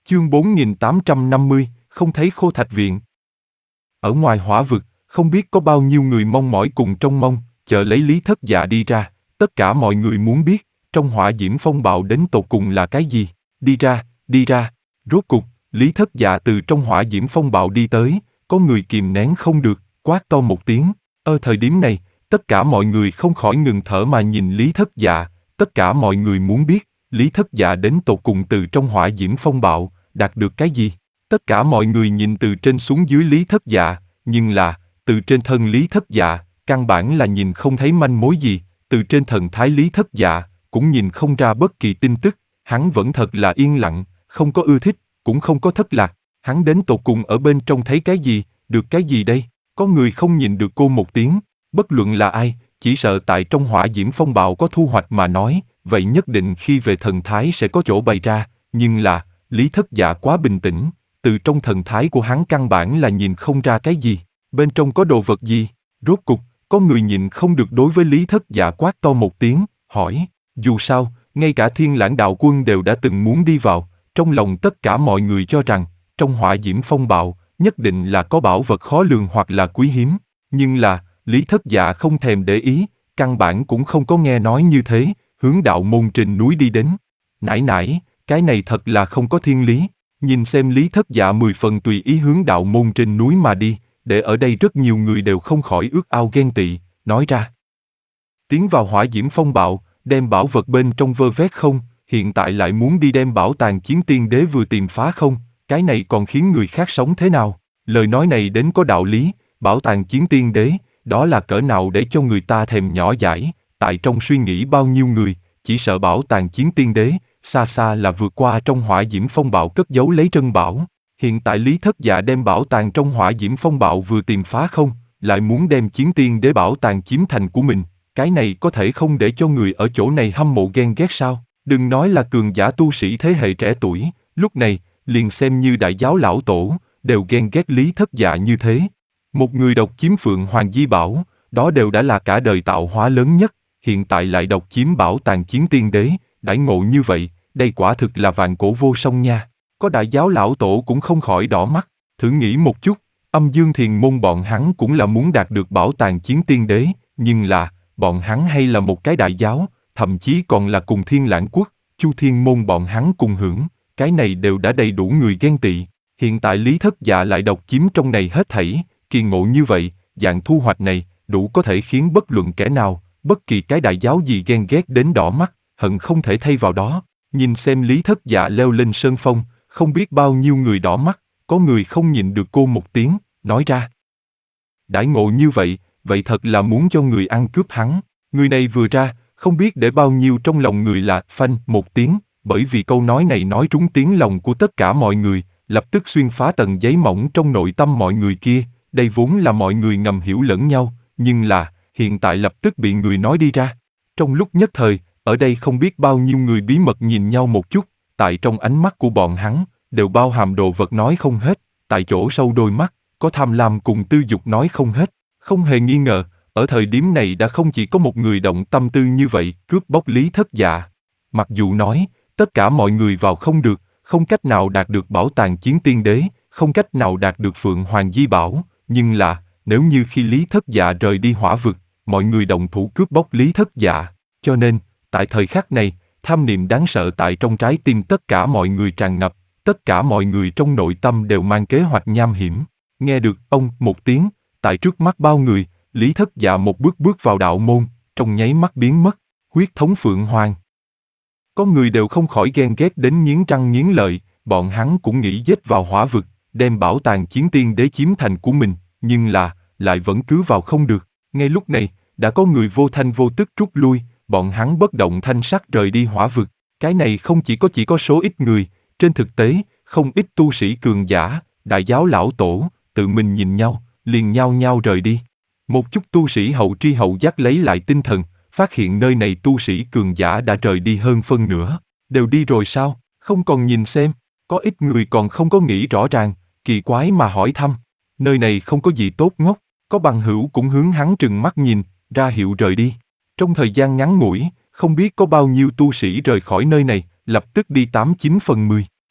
Chương 4850, không thấy Khô Thạch Viện. Ở ngoài hỏa vực, không biết có bao nhiêu người mong mỏi cùng trông mong, chờ lấy Lý Thất Dạ đi ra. Tất cả mọi người muốn biết, trong hỏa diễm phong bạo đến tột cùng là cái gì? Đi ra, đi ra. Rốt cục, Lý Thất Dạ từ trong hỏa diễm phong bạo đi tới, có người kìm nén không được, quát to một tiếng. Thời điểm này, tất cả mọi người không khỏi ngừng thở mà nhìn Lý Thất Dạ. Tất cả mọi người muốn biết, Lý Thất Dạ đến tột cùng từ trong hỏa diễm phong bạo đạt được cái gì? Tất cả mọi người nhìn từ trên xuống dưới Lý Thất Dạ, nhưng là, từ trên thân Lý Thất Dạ, căn bản là nhìn không thấy manh mối gì, từ trên thần thái Lý Thất Dạ, cũng nhìn không ra bất kỳ tin tức, hắn vẫn thật là yên lặng, không có ưa thích, cũng không có thất lạc, hắn đến tột cùng ở bên trong thấy cái gì, được cái gì đây? Có người không nhìn được cô một tiếng, bất luận là ai, chỉ sợ tại trong hỏa diễm phong bạo có thu hoạch mà nói, vậy nhất định khi về thần thái sẽ có chỗ bày ra, nhưng là, Lý Thất Dạ quá bình tĩnh, từ trong thần thái của hắn căn bản là nhìn không ra cái gì, bên trong có đồ vật gì, rốt cục, có người nhìn không được đối với Lý Thất Dạ quát to một tiếng, hỏi, dù sao, ngay cả Thiên Lãng đạo quân đều đã từng muốn đi vào, trong lòng tất cả mọi người cho rằng, trong hỏa diễm phong bạo, nhất định là có bảo vật khó lường hoặc là quý hiếm, nhưng là, Lý Thất Dạ không thèm để ý, căn bản cũng không có nghe nói như thế, hướng đạo môn trên núi đi đến. Nãy nãy, cái này thật là không có thiên lý, nhìn xem Lý Thất Dạ 10 phần tùy ý hướng đạo môn trên núi mà đi, để ở đây rất nhiều người đều không khỏi ước ao ghen tị, nói ra. Tiến vào hỏa diễm phong bạo, đem bảo vật bên trong vơ vét không, hiện tại lại muốn đi đem bảo tàng chiến tiên đế vừa tìm phá không, cái này còn khiến người khác sống thế nào? Lời nói này đến có đạo lý, bảo tàng chiến tiên đế, đó là cỡ nào để cho người ta thèm nhỏ dãi, tại trong suy nghĩ bao nhiêu người, chỉ sợ bảo tàng chiến tiên đế, xa xa là vượt qua trong hỏa diễm phong bạo cất giấu lấy trân bảo. Hiện tại Lý Thất Dạ đem bảo tàng trong hỏa diễm phong bạo vừa tìm phá không, lại muốn đem chiến tiên đế bảo tàng chiếm thành của mình, cái này có thể không để cho người ở chỗ này hâm mộ ghen ghét sao? Đừng nói là cường giả tu sĩ thế hệ trẻ tuổi, lúc này, liền xem như đại giáo lão tổ, đều ghen ghét Lý Thất Dạ như thế. Một người độc chiếm Phượng Hoàng Di Bảo, đó đều đã là cả đời tạo hóa lớn nhất, hiện tại lại độc chiếm bảo tàng chiến tiên đế, đãi ngộ như vậy, đây quả thực là vạn cổ vô song nha. Có đại giáo lão tổ cũng không khỏi đỏ mắt, thử nghĩ một chút, Âm Dương Thiền môn bọn hắn cũng là muốn đạt được bảo tàng chiến tiên đế, nhưng là, bọn hắn hay là một cái đại giáo, thậm chí còn là cùng Thiên Lãng quốc, Chu Thiên môn bọn hắn cùng hưởng, cái này đều đã đầy đủ người ghen tị. Hiện tại Lý Thất Dạ lại độc chiếm trong này hết thảy, kỳ ngộ như vậy, dạng thu hoạch này, đủ có thể khiến bất luận kẻ nào, bất kỳ cái đại giáo gì ghen ghét đến đỏ mắt, hận không thể thay vào đó. Nhìn xem Lý Thất Dạ leo lên sơn phong, không biết bao nhiêu người đỏ mắt, có người không nhịn được cô một tiếng, nói ra. Đãi ngộ như vậy, vậy thật là muốn cho người ăn cướp hắn. Người này vừa ra, không biết để bao nhiêu trong lòng người là phanh một tiếng, bởi vì câu nói này nói trúng tiếng lòng của tất cả mọi người, lập tức xuyên phá tầng giấy mỏng trong nội tâm mọi người kia. Đây vốn là mọi người ngầm hiểu lẫn nhau, nhưng là, hiện tại lập tức bị người nói đi ra. Trong lúc nhất thời, ở đây không biết bao nhiêu người bí mật nhìn nhau một chút, tại trong ánh mắt của bọn hắn, đều bao hàm đồ vật nói không hết, tại chỗ sâu đôi mắt, có tham lam cùng tư dục nói không hết. Không hề nghi ngờ, ở thời điểm này đã không chỉ có một người động tâm tư như vậy, cướp bóc Lý Thất Dạ. Mặc dù nói, tất cả mọi người vào không được, không cách nào đạt được bảo tàng chiến tiên đế, không cách nào đạt được Phượng Hoàng Di Bảo, nhưng là, nếu như khi Lý Thất Dạ rời đi hỏa vực, mọi người đồng thủ cướp bóc Lý Thất Dạ, cho nên, tại thời khắc này, tham niệm đáng sợ tại trong trái tim tất cả mọi người tràn ngập, tất cả mọi người trong nội tâm đều mang kế hoạch nham hiểm. Nghe được ông một tiếng, tại trước mắt bao người, Lý Thất Dạ một bước bước vào đạo môn, trong nháy mắt biến mất, huyết thống Phượng Hoàng. Có người đều không khỏi ghen ghét đến nghiến răng nghiến lợi, bọn hắn cũng nghĩ giết vào hỏa vực, đem bảo tàng chiến tiên đế chiếm thành của mình, nhưng là, lại vẫn cứ vào không được. Ngay lúc này, đã có người vô thanh vô tức rút lui, bọn hắn bất động thanh sắc rời đi hỏa vực. Cái này không chỉ có số ít người, trên thực tế, không ít tu sĩ cường giả, đại giáo lão tổ, tự mình nhìn nhau, liền nhao nhao rời đi. Một chút tu sĩ hậu tri hậu giác lấy lại tinh thần, phát hiện nơi này tu sĩ cường giả đã rời đi hơn phân nửa. Đều đi rồi sao? Không còn nhìn xem. Có ít người còn không có nghĩ rõ ràng, kỳ quái mà hỏi thăm. Nơi này không có gì tốt ngốc, có bằng hữu cũng hướng hắn trừng mắt nhìn, ra hiệu rời đi. Trong thời gian ngắn ngủi, không biết có bao nhiêu tu sĩ rời khỏi nơi này, lập tức đi 89/10.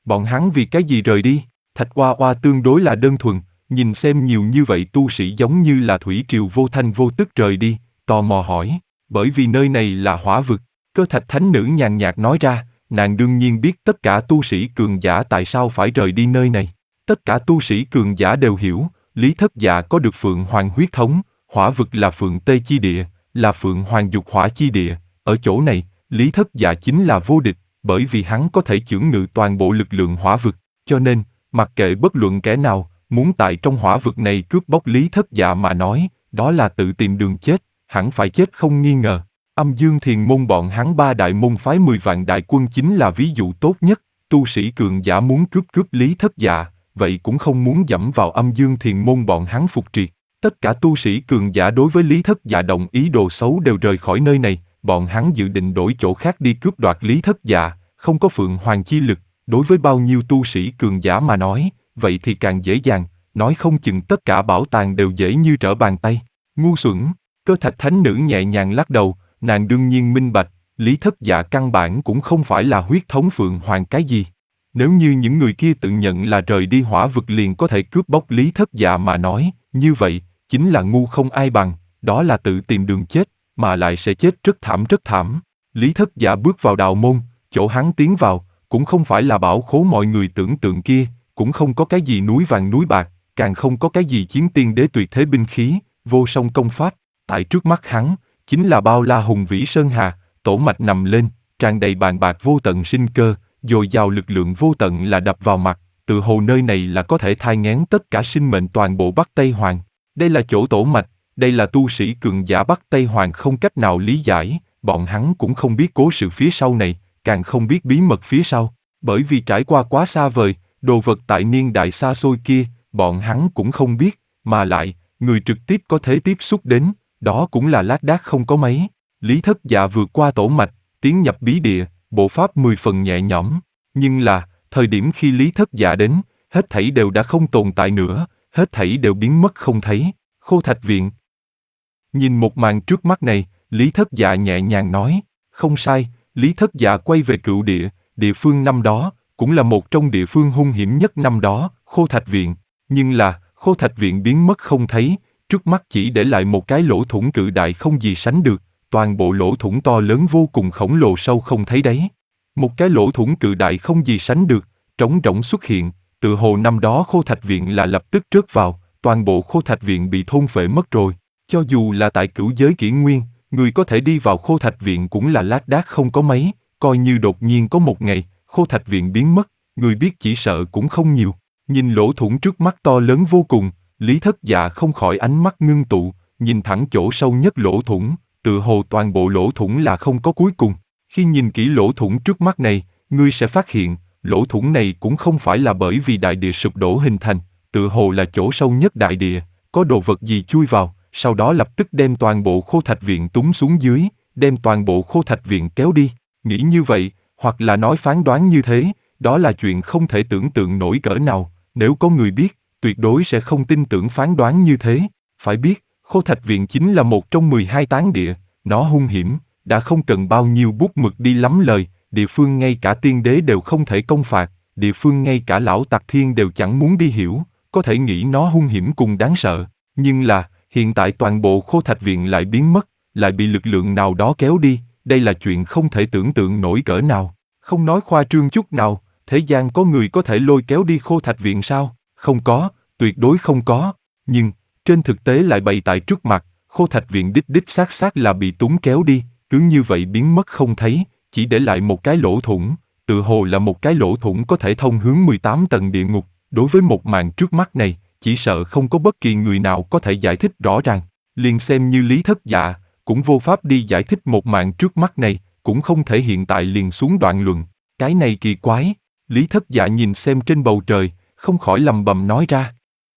Bọn hắn vì cái gì rời đi? Thạch Oa Oa tương đối là đơn thuần, nhìn xem nhiều như vậy tu sĩ giống như là thủy triều vô thanh vô tức rời đi, tò mò hỏi, bởi vì nơi này là hỏa vực. Cơ Thạch Thánh Nữ nhàn nhạt nói ra, nàng đương nhiên biết tất cả tu sĩ cường giả tại sao phải rời đi nơi này. Tất cả tu sĩ cường giả đều hiểu, Lý Thất Dạ có được Phượng Hoàng huyết thống, hỏa vực là Phượng Tây chi địa, là Phượng Hoàng dục hỏa chi địa. Ở chỗ này, Lý Thất Dạ chính là vô địch, bởi vì hắn có thể chưởng ngự toàn bộ lực lượng hỏa vực, cho nên, mặc kệ bất luận kẻ nào, muốn tại trong hỏa vực này cướp bóc Lý Thất Dạ mà nói, đó là tự tìm đường chết, hẳn phải chết không nghi ngờ. Âm Dương Thiền môn bọn hắn ba đại môn phái 10 vạn đại quân chính là ví dụ tốt nhất, tu sĩ cường giả muốn cướp Lý Thất Dạ, vậy cũng không muốn dẫm vào Âm Dương Thiền môn bọn hắn phục triệt. Tất cả tu sĩ cường giả đối với Lý Thất Dạ động ý đồ xấu đều rời khỏi nơi này, bọn hắn dự định đổi chỗ khác đi cướp đoạt Lý Thất Dạ, không có Phượng Hoàng chi lực, đối với bao nhiêu tu sĩ cường giả mà nói, vậy thì càng dễ dàng, nói không chừng tất cả bảo tàng đều dễ như trở bàn tay. Ngu xuẩn, Cơ Thạch Thánh Nữ nhẹ nhàng lắc đầu, nàng đương nhiên minh bạch, Lý Thất Dạ căn bản cũng không phải là huyết thống Phượng Hoàng cái gì. Nếu như những người kia tự nhận là rời đi hỏa vực liền có thể cướp bóc Lý Thất Dạ mà nói, như vậy, chính là ngu không ai bằng, đó là tự tìm đường chết, mà lại sẽ chết rất thảm rất thảm. Lý Thất Dạ bước vào đạo môn, chỗ hắn tiến vào, cũng không phải là bảo khố mọi người tưởng tượng kia, cũng không có cái gì núi vàng núi bạc, càng không có cái gì chiến tiên đế tuyệt thế binh khí, vô song công pháp, tại trước mắt hắn, chính là bao la hùng vĩ sơn hà, tổ mạch nằm lên, tràn đầy bàn bạc vô tận sinh cơ, dồi dào lực lượng vô tận là đập vào mặt, tự hồ nơi này là có thể thai nghén tất cả sinh mệnh toàn bộ Bắc Tây Hoàng. Đây là chỗ tổ mạch, đây là tu sĩ cường giả Bắc Tây Hoàng không cách nào lý giải, bọn hắn cũng không biết cố sự phía sau này, càng không biết bí mật phía sau, bởi vì trải qua quá xa vời, đồ vật tại niên đại xa xôi kia, bọn hắn cũng không biết, mà lại, người trực tiếp có thể tiếp xúc đến, đó cũng là lác đác không có mấy. Lý Thất Dạ vượt qua tổ mạch, tiến nhập bí địa, bộ pháp 10 phần nhẹ nhõm, nhưng là, thời điểm khi Lý Thất Dạ đến, hết thảy đều đã không tồn tại nữa, hết thảy đều biến mất không thấy. Khô Thạch Viện. Nhìn một màn trước mắt này, Lý Thất Dạ nhẹ nhàng nói, không sai, Lý Thất Dạ quay về cựu địa, địa phương năm đó, cũng là một trong địa phương hung hiểm nhất năm đó, Khô Thạch Viện. Nhưng là, Khô Thạch Viện biến mất không thấy, trước mắt chỉ để lại một cái lỗ thủng cự đại không gì sánh được, toàn bộ lỗ thủng to lớn vô cùng khổng lồ sâu không thấy đáy. Một cái lỗ thủng cự đại không gì sánh được, trống rỗng xuất hiện, tự hồ năm đó Khô Thạch Viện là lập tức rớt vào, toàn bộ Khô Thạch Viện bị thôn phệ mất rồi. Cho dù là tại cửu giới kỷ nguyên, người có thể đi vào Khô Thạch Viện cũng là lác đác không có mấy, coi như đột nhiên có một ngày, Khô Thạch Viện biến mất, người biết chỉ sợ cũng không nhiều. Nhìn lỗ thủng trước mắt to lớn vô cùng, Lý Thất Dạ không khỏi ánh mắt ngưng tụ, nhìn thẳng chỗ sâu nhất lỗ thủng, tự hồ toàn bộ lỗ thủng là không có cuối cùng. Khi nhìn kỹ lỗ thủng trước mắt này, ngươi sẽ phát hiện, lỗ thủng này cũng không phải là bởi vì đại địa sụp đổ hình thành, tự hồ là chỗ sâu nhất đại địa, có đồ vật gì chui vào, sau đó lập tức đem toàn bộ Khô Thạch Viện túng xuống dưới, đem toàn bộ Khô Thạch Viện kéo đi. Nghĩ như vậy, hoặc là nói phán đoán như thế, đó là chuyện không thể tưởng tượng nổi cỡ nào, nếu có người biết, tuyệt đối sẽ không tin tưởng phán đoán như thế. Phải biết, Khô Thạch Viện chính là một trong 12 tán địa, nó hung hiểm, đã không cần bao nhiêu bút mực đi lắm lời, địa phương ngay cả tiên đế đều không thể công phạt, địa phương ngay cả lão tặc thiên đều chẳng muốn đi hiểu, có thể nghĩ nó hung hiểm cùng đáng sợ. Nhưng là, hiện tại toàn bộ Khô Thạch Viện lại biến mất, lại bị lực lượng nào đó kéo đi, đây là chuyện không thể tưởng tượng nổi cỡ nào. Không nói khoa trương chút nào, thế gian có người có thể lôi kéo đi Khô Thạch Viện sao? Không có, tuyệt đối không có. Nhưng, trên thực tế lại bày tại trước mặt, Khô Thạch Viện đích đích xác là bị túng kéo đi, cứ như vậy biến mất không thấy, chỉ để lại một cái lỗ thủng, tự hồ là một cái lỗ thủng có thể thông hướng 18 tầng địa ngục. Đối với một màn trước mắt này, chỉ sợ không có bất kỳ người nào có thể giải thích rõ ràng. Liền xem như Lý Thất Dạ, cũng vô pháp đi giải thích một màn trước mắt này, cũng không thể hiện tại liền xuống đoạn luận. Cái này kỳ quái. Lý Thất Dạ nhìn xem trên bầu trời, không khỏi lầm bầm nói ra.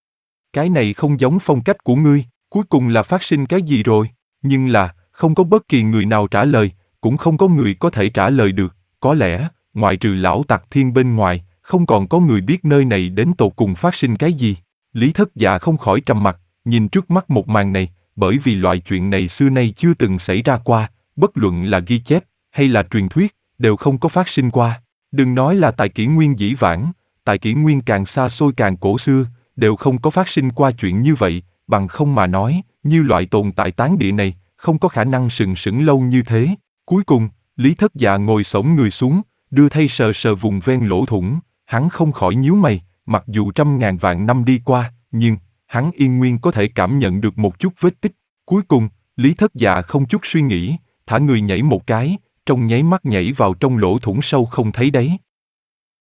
Cái này không giống phong cách của ngươi, cuối cùng là phát sinh cái gì rồi? Nhưng là, không có bất kỳ người nào trả lời, cũng không có người có thể trả lời được. Có lẽ, ngoại trừ lão tặc thiên bên ngoài, không còn có người biết nơi này đến tột cùng phát sinh cái gì. Lý Thất Dạ không khỏi trầm mặc, nhìn trước mắt một màn này, bởi vì loại chuyện này xưa nay chưa từng xảy ra qua, bất luận là ghi chép hay là truyền thuyết, đều không có phát sinh qua. Đừng nói là tại kỷ nguyên dĩ vãng, tại kỷ nguyên càng xa xôi càng cổ xưa, đều không có phát sinh qua chuyện như vậy, bằng không mà nói, như loại tồn tại tán địa này, không có khả năng sừng sững lâu như thế. Cuối cùng, Lý Thất Dạ ngồi xổm người xuống, đưa tay sờ sờ vùng ven lỗ thủng, hắn không khỏi nhíu mày, mặc dù trăm ngàn vạn năm đi qua, nhưng, hắn yên nguyên có thể cảm nhận được một chút vết tích. Cuối cùng, Lý Thất Dạ không chút suy nghĩ, thả người nhảy một cái, trong nháy mắt nhảy vào trong lỗ thủng sâu không thấy đáy.